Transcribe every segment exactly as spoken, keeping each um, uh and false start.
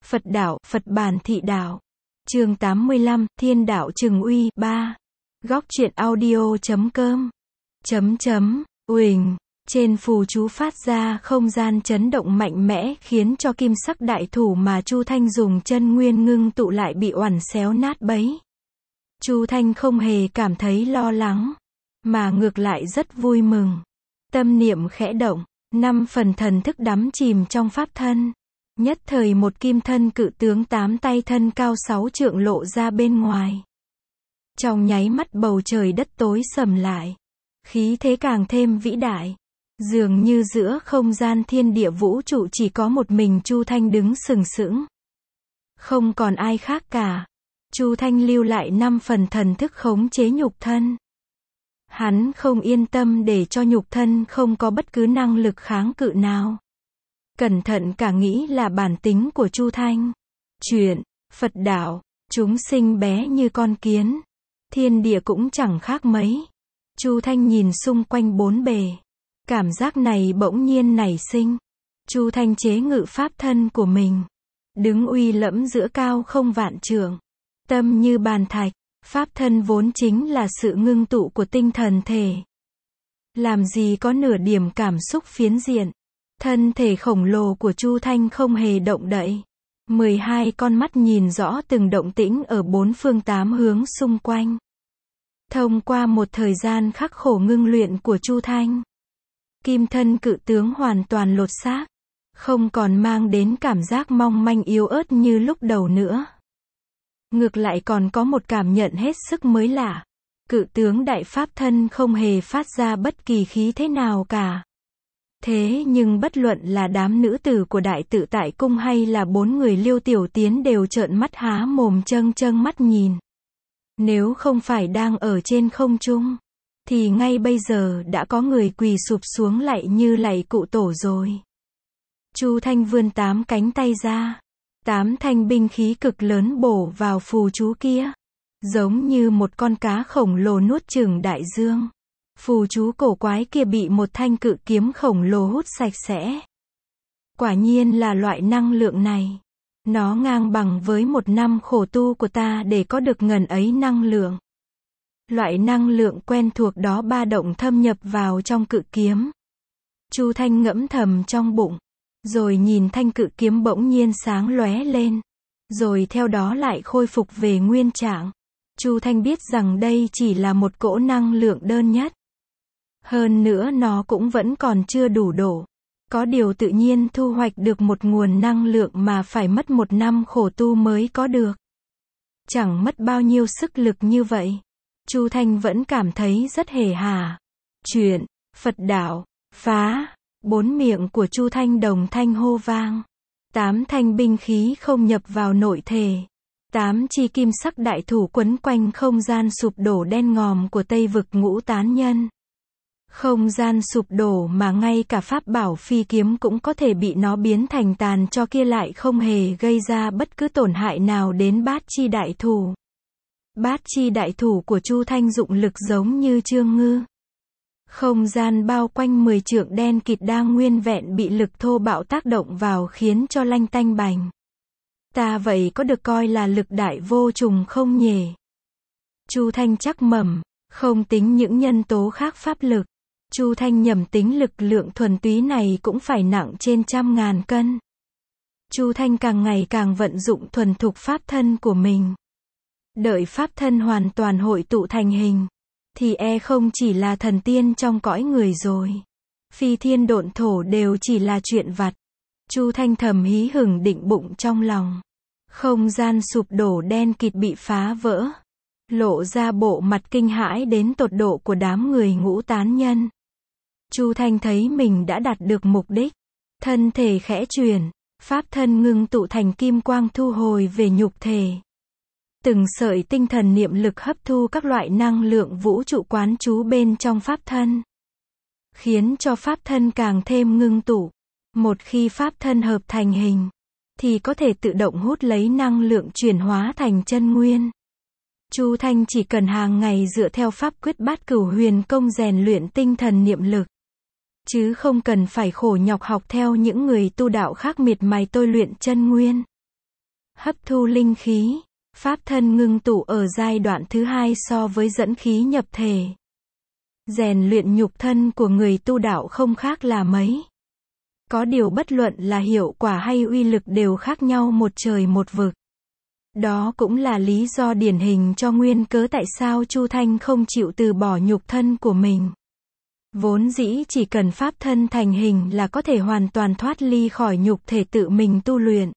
Phật đạo, Phật bản thị đạo. Chương tám mươi lăm, Thiên đạo trừng uy, ba. Góc truyện audio chấm com. Chấm chấm, uỳnh. Trên phù chú phát ra không gian chấn động mạnh mẽ khiến cho kim sắc đại thủ mà Chu Thanh dùng chân nguyên ngưng tụ lại bị oằn xéo nát bấy. Chu Thanh không hề cảm thấy lo lắng, mà ngược lại rất vui mừng. Tâm niệm khẽ động, năm phần thần thức đắm chìm trong pháp thân. Nhất thời một kim thân cự tướng tám tay thân cao sáu trượng lộ ra bên ngoài. Trong nháy mắt bầu trời đất tối sầm lại. Khí thế càng thêm vĩ đại. Dường như giữa không gian thiên địa vũ trụ chỉ có một mình Chu Thanh đứng sừng sững. Không còn ai khác cả. Chu Thanh lưu lại năm phần thần thức khống chế nhục thân. Hắn không yên tâm để cho nhục thân không có bất cứ năng lực kháng cự nào. Cẩn thận cả nghĩ là bản tính của Chu Thanh. Chuyện, Phật đạo, chúng sinh bé như con kiến. Thiên địa cũng chẳng khác mấy. Chu Thanh nhìn xung quanh bốn bề. Cảm giác này bỗng nhiên nảy sinh. Chu Thanh chế ngự pháp thân của mình. Đứng uy lẫm giữa cao không vạn trượng. Tâm như bàn thạch. Pháp thân vốn chính là sự ngưng tụ của tinh thần thể. Làm gì có nửa điểm cảm xúc phiến diện. Thân thể khổng lồ của Chu Thanh không hề động đậy. mười hai con mắt nhìn rõ từng động tĩnh ở bốn phương tám hướng xung quanh. Thông qua một thời gian khắc khổ ngưng luyện của Chu Thanh, kim thân cự tướng hoàn toàn lột xác, không còn mang đến cảm giác mong manh yếu ớt như lúc đầu nữa. Ngược lại còn có một cảm nhận hết sức mới lạ. Cự tướng đại pháp thân không hề phát ra bất kỳ khí thế nào cả. Thế nhưng bất luận là đám nữ tử của Đại Tự Tại Cung hay là bốn người Liêu Tiểu Tiến đều trợn mắt há mồm trâng trâng mắt nhìn. Nếu không phải đang ở trên không trung, thì ngay bây giờ đã có người quỳ sụp xuống lạy như lạy cụ tổ rồi. Chu Thanh vươn tám cánh tay ra. Tám thanh binh khí cực lớn bổ vào phù chú kia. Giống như một con cá khổng lồ nuốt chửng đại dương. Phù chú cổ quái kia bị một thanh cự kiếm khổng lồ hút sạch sẽ. Quả nhiên là loại năng lượng này. Nó ngang bằng với một năm khổ tu của ta để có được ngần ấy năng lượng. Loại năng lượng quen thuộc đó ba động thâm nhập vào trong cự kiếm. Chu Thanh ngẫm thầm trong bụng. Rồi nhìn thanh cự kiếm bỗng nhiên sáng lóe lên. Rồi theo đó lại khôi phục về nguyên trạng. Chu Thanh biết rằng đây chỉ là một cỗ năng lượng đơn nhất. Hơn nữa nó cũng vẫn còn chưa đủ độ. Có điều tự nhiên thu hoạch được một nguồn năng lượng mà phải mất một năm khổ tu mới có được. Chẳng mất bao nhiêu sức lực như vậy. Chu Thanh vẫn cảm thấy rất hề hà. Chuyện, Phật đạo, phá. Bốn miệng của Chu Thanh đồng thanh hô vang. Tám thanh binh khí không nhập vào nội thể. Tám chi kim sắc đại thủ quấn quanh không gian sụp đổ đen ngòm của Tây vực ngũ tán nhân. Không gian sụp đổ mà ngay cả pháp bảo phi kiếm cũng có thể bị nó biến thành tàn cho kia lại không hề gây ra bất cứ tổn hại nào đến bát chi đại thủ. Bát chi đại thủ của Chu Thanh dụng lực giống như trương ngư. Không gian bao quanh mười trượng đen kịt đang nguyên vẹn bị lực thô bạo tác động vào khiến cho lanh tanh bành. Ta vậy có được coi là lực đại vô trùng không nhỉ? Chu Thanh chắc mẩm, không tính những nhân tố khác pháp lực. Chu Thanh nhầm tính lực lượng thuần túy này cũng phải nặng trên trăm ngàn cân. Chu Thanh càng ngày càng vận dụng thuần thục pháp thân của mình. Đợi pháp thân hoàn toàn hội tụ thành hình. Thì e không chỉ là thần tiên trong cõi người rồi. Phi thiên độn thổ đều chỉ là chuyện vặt. Chu Thanh thầm hí hửng định bụng trong lòng. Không gian sụp đổ đen kịt bị phá vỡ. Lộ ra bộ mặt kinh hãi đến tột độ của đám người ngũ tán nhân. Chu Thanh thấy mình đã đạt được mục đích. Thân thể khẽ chuyển. Pháp thân ngưng tụ thành kim quang thu hồi về nhục thể. Từng sợi tinh thần niệm lực hấp thu các loại năng lượng vũ trụ quán trú bên trong pháp thân. Khiến cho pháp thân càng thêm ngưng tụ. Một khi pháp thân hợp thành hình, thì có thể tự động hút lấy năng lượng chuyển hóa thành chân nguyên. Chu Thanh chỉ cần hàng ngày dựa theo pháp quyết bát cửu huyền công rèn luyện tinh thần niệm lực. Chứ không cần phải khổ nhọc học theo những người tu đạo khác miệt mài tôi luyện chân nguyên. Hấp thu linh khí. Pháp thân ngưng tụ ở giai đoạn thứ hai so với dẫn khí nhập thể. Rèn luyện nhục thân của người tu đạo không khác là mấy. Có điều bất luận là hiệu quả hay uy lực đều khác nhau một trời một vực. Đó cũng là lý do điển hình cho nguyên cớ tại sao Chu Thanh không chịu từ bỏ nhục thân của mình. Vốn dĩ chỉ cần pháp thân thành hình là có thể hoàn toàn thoát ly khỏi nhục thể tự mình tu luyện.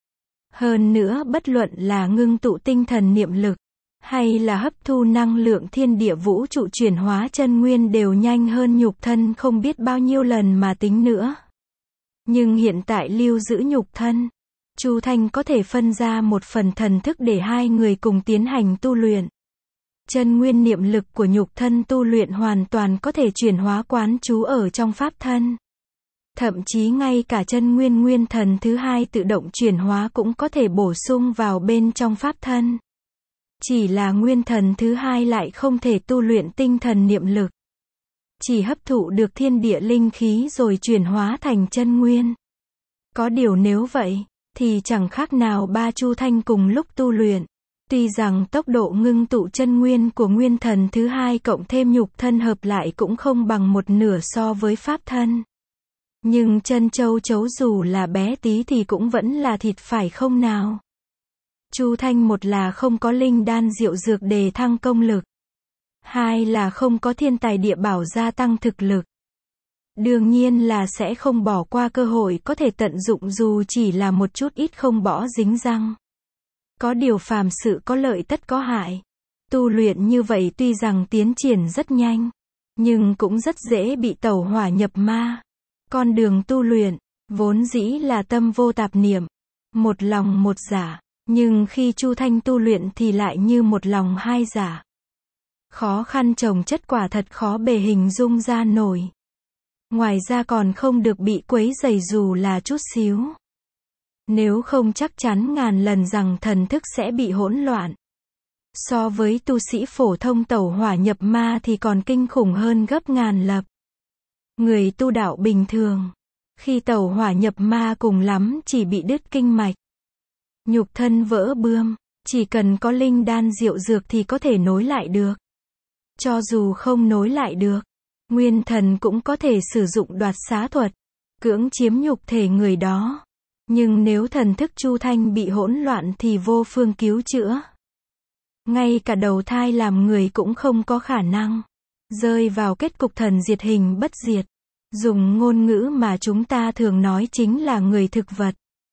Hơn nữa bất luận là ngưng tụ tinh thần niệm lực, hay là hấp thu năng lượng thiên địa vũ trụ chuyển hóa chân nguyên đều nhanh hơn nhục thân không biết bao nhiêu lần mà tính nữa. Nhưng hiện tại lưu giữ nhục thân, Chu Thanh có thể phân ra một phần thần thức để hai người cùng tiến hành tu luyện. Chân nguyên niệm lực của nhục thân tu luyện hoàn toàn có thể chuyển hóa quán trú ở trong pháp thân. Thậm chí ngay cả chân nguyên nguyên thần thứ hai tự động chuyển hóa cũng có thể bổ sung vào bên trong pháp thân. Chỉ là nguyên thần thứ hai lại không thể tu luyện tinh thần niệm lực. Chỉ hấp thụ được thiên địa linh khí rồi chuyển hóa thành chân nguyên. Có điều nếu vậy, thì chẳng khác nào ba Chu Thanh cùng lúc tu luyện. Tuy rằng tốc độ ngưng tụ chân nguyên của nguyên thần thứ hai cộng thêm nhục thân hợp lại cũng không bằng một nửa so với pháp thân. Nhưng chân châu chấu dù là bé tí thì cũng vẫn là thịt phải không nào? Chu Thanh một là không có linh đan diệu dược đề thăng công lực. Hai là không có thiên tài địa bảo gia tăng thực lực. Đương nhiên là sẽ không bỏ qua cơ hội có thể tận dụng dù chỉ là một chút ít không bỏ dính răng. Có điều phàm sự có lợi tất có hại. Tu luyện như vậy tuy rằng tiến triển rất nhanh, nhưng cũng rất dễ bị tẩu hỏa nhập ma. Con đường tu luyện, vốn dĩ là tâm vô tạp niệm, một lòng một giả, nhưng khi Chu Thanh tu luyện thì lại như một lòng hai giả. Khó khăn chồng chất quả thật khó bề hình dung ra nổi. Ngoài ra còn không được bị quấy rầy dù là chút xíu. Nếu không chắc chắn ngàn lần rằng thần thức sẽ bị hỗn loạn. So với tu sĩ phổ thông tẩu hỏa nhập ma thì còn kinh khủng hơn gấp ngàn lập. Người tu đạo bình thường, khi tẩu hỏa nhập ma cùng lắm chỉ bị đứt kinh mạch, nhục thân vỡ bươm, chỉ cần có linh đan diệu dược thì có thể nối lại được. Cho dù không nối lại được, nguyên thần cũng có thể sử dụng đoạt xá thuật, cưỡng chiếm nhục thể người đó. Nhưng nếu thần thức Chu Thanh bị hỗn loạn thì vô phương cứu chữa. Ngay cả đầu thai làm người cũng không có khả năng. Rơi vào kết cục thần diệt hình bất diệt. Dùng ngôn ngữ mà chúng ta thường nói chính là người thực vật.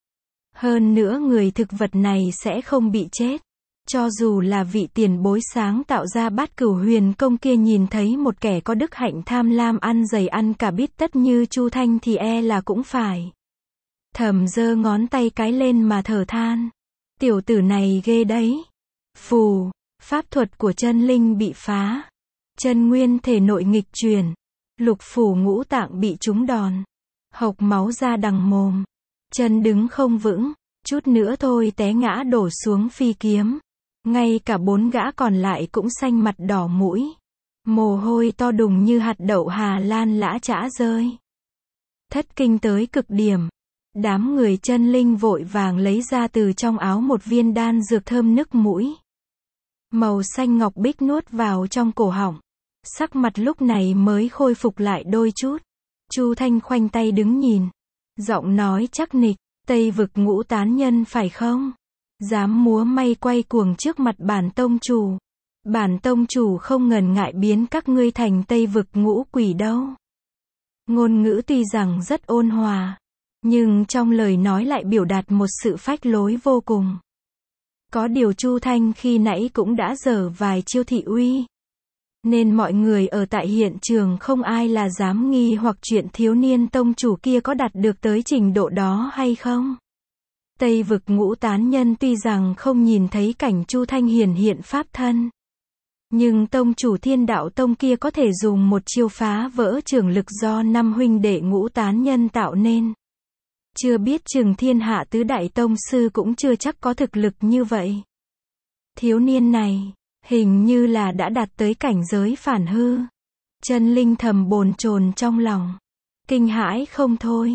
Hơn nữa người thực vật này sẽ không bị chết. Cho dù là vị tiền bối sáng tạo ra bát cửu huyền công kia nhìn thấy một kẻ có đức hạnh tham lam ăn dày ăn cả bít tất như Chu Thanh thì e là cũng phải thầm giơ ngón tay cái lên mà thở than. Tiểu tử này ghê đấy. Phù, pháp thuật của chân linh bị phá. Chân nguyên thể nội nghịch chuyển. Lục phủ ngũ tạng bị trúng đòn. Hộc máu ra đằng mồm. Chân đứng không vững. Chút nữa thôi té ngã đổ xuống phi kiếm. Ngay cả bốn gã còn lại cũng xanh mặt đỏ mũi. Mồ hôi to đùng như hạt đậu Hà Lan lã chã rơi. Thất kinh tới cực điểm. Đám người chân linh vội vàng lấy ra từ trong áo một viên đan dược thơm nức mũi. Màu xanh ngọc bích nuốt vào trong cổ họng. Sắc mặt lúc này mới khôi phục lại đôi chút. Chu Thanh khoanh tay đứng nhìn. Giọng nói chắc nịch, Tây vực ngũ tán nhân phải không? Dám múa may quay cuồng trước mặt bản tông chủ. Bản tông chủ không ngần ngại biến các ngươi thành Tây vực ngũ quỷ đâu. Ngôn ngữ tuy rằng rất ôn hòa, nhưng trong lời nói lại biểu đạt một sự phách lối vô cùng. Có điều Chu Thanh khi nãy cũng đã giở vài chiêu thị uy. Nên mọi người ở tại hiện trường không ai là dám nghi hoặc chuyện thiếu niên tông chủ kia có đạt được tới trình độ đó hay không. Tây vực ngũ tán nhân tuy rằng không nhìn thấy cảnh Chu Thanh hiển hiện pháp thân. Nhưng tông chủ Thiên Đạo Tông kia có thể dùng một chiêu phá vỡ trường lực do năm huynh đệ ngũ tán nhân tạo nên. Chưa biết chừng thiên hạ tứ đại tông sư cũng chưa chắc có thực lực như vậy. Thiếu niên này, hình như là đã đạt tới cảnh giới phản hư. Chân linh thầm bồn chồn trong lòng. Kinh hãi không thôi.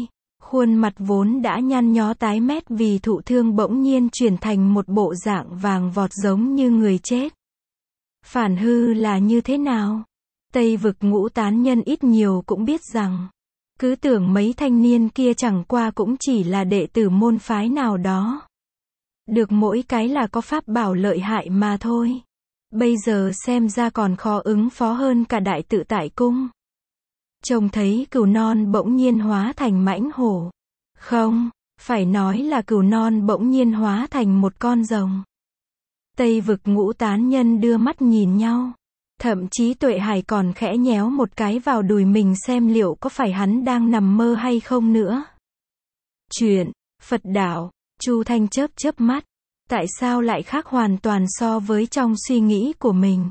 Khuôn mặt vốn đã nhăn nhó tái mét vì thụ thương bỗng nhiên chuyển thành một bộ dạng vàng vọt giống như người chết. Phản hư là như thế nào? Tây vực ngũ tán nhân ít nhiều cũng biết rằng, cứ tưởng mấy thanh niên kia chẳng qua cũng chỉ là đệ tử môn phái nào đó. Được mỗi cái là có pháp bảo lợi hại mà thôi. Bây giờ xem ra còn khó ứng phó hơn cả đại tự tại cung. Trông thấy cừu non bỗng nhiên hóa thành mãnh hổ. Không, phải nói là cừu non bỗng nhiên hóa thành một con rồng. Tây vực ngũ tán nhân đưa mắt nhìn nhau. Thậm chí Tuệ Hải còn khẽ nhéo một cái vào đùi mình xem liệu có phải hắn đang nằm mơ hay không nữa. Chuyện, Phật đạo, Chu Thanh chớp chớp mắt. Tại sao lại khác hoàn toàn so với trong suy nghĩ của mình?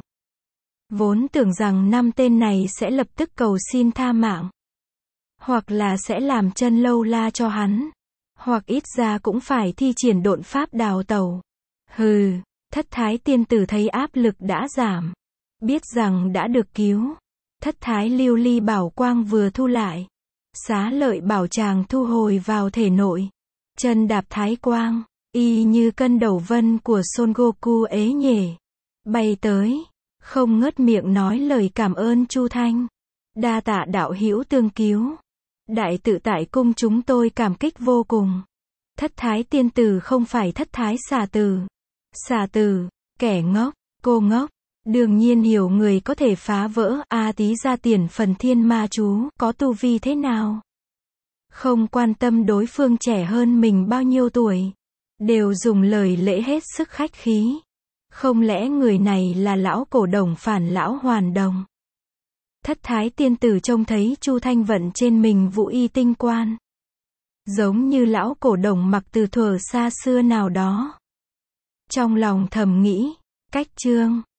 Vốn tưởng rằng năm tên này sẽ lập tức cầu xin tha mạng. Hoặc là sẽ làm chân lâu la cho hắn. Hoặc ít ra cũng phải thi triển độn pháp đào tẩu. Hừ, Thất Thái tiên tử thấy áp lực đã giảm. Biết rằng đã được cứu. Thất Thái lưu ly bảo quang vừa thu lại. Xá lợi bảo tràng thu hồi vào thể nội. Chân đạp thái quang, y như cân đầu vân của Son Goku ế nhề. Bay tới, không ngớt miệng nói lời cảm ơn Chu Thanh. Đa tạ đạo hữu tương cứu. Đại tự tại cung chúng tôi cảm kích vô cùng. Thất Thái tiên tử không phải Thất Thái xà tử. Xà tử, kẻ ngốc, cô ngốc. Đương nhiên hiểu người có thể phá vỡ A Tí ra tiền phần thiên ma chú, có tu vi thế nào. Không quan tâm đối phương trẻ hơn mình bao nhiêu tuổi. Đều dùng lời lễ hết sức khách khí. Không lẽ người này là lão cổ đồng phản lão hoàn đồng? Thất Thái tiên tử trông thấy Chu Thanh vận trên mình vũ y tinh quan. Giống như lão cổ đồng mặc từ thuở xa xưa nào đó. Trong lòng thầm nghĩ, cách chương.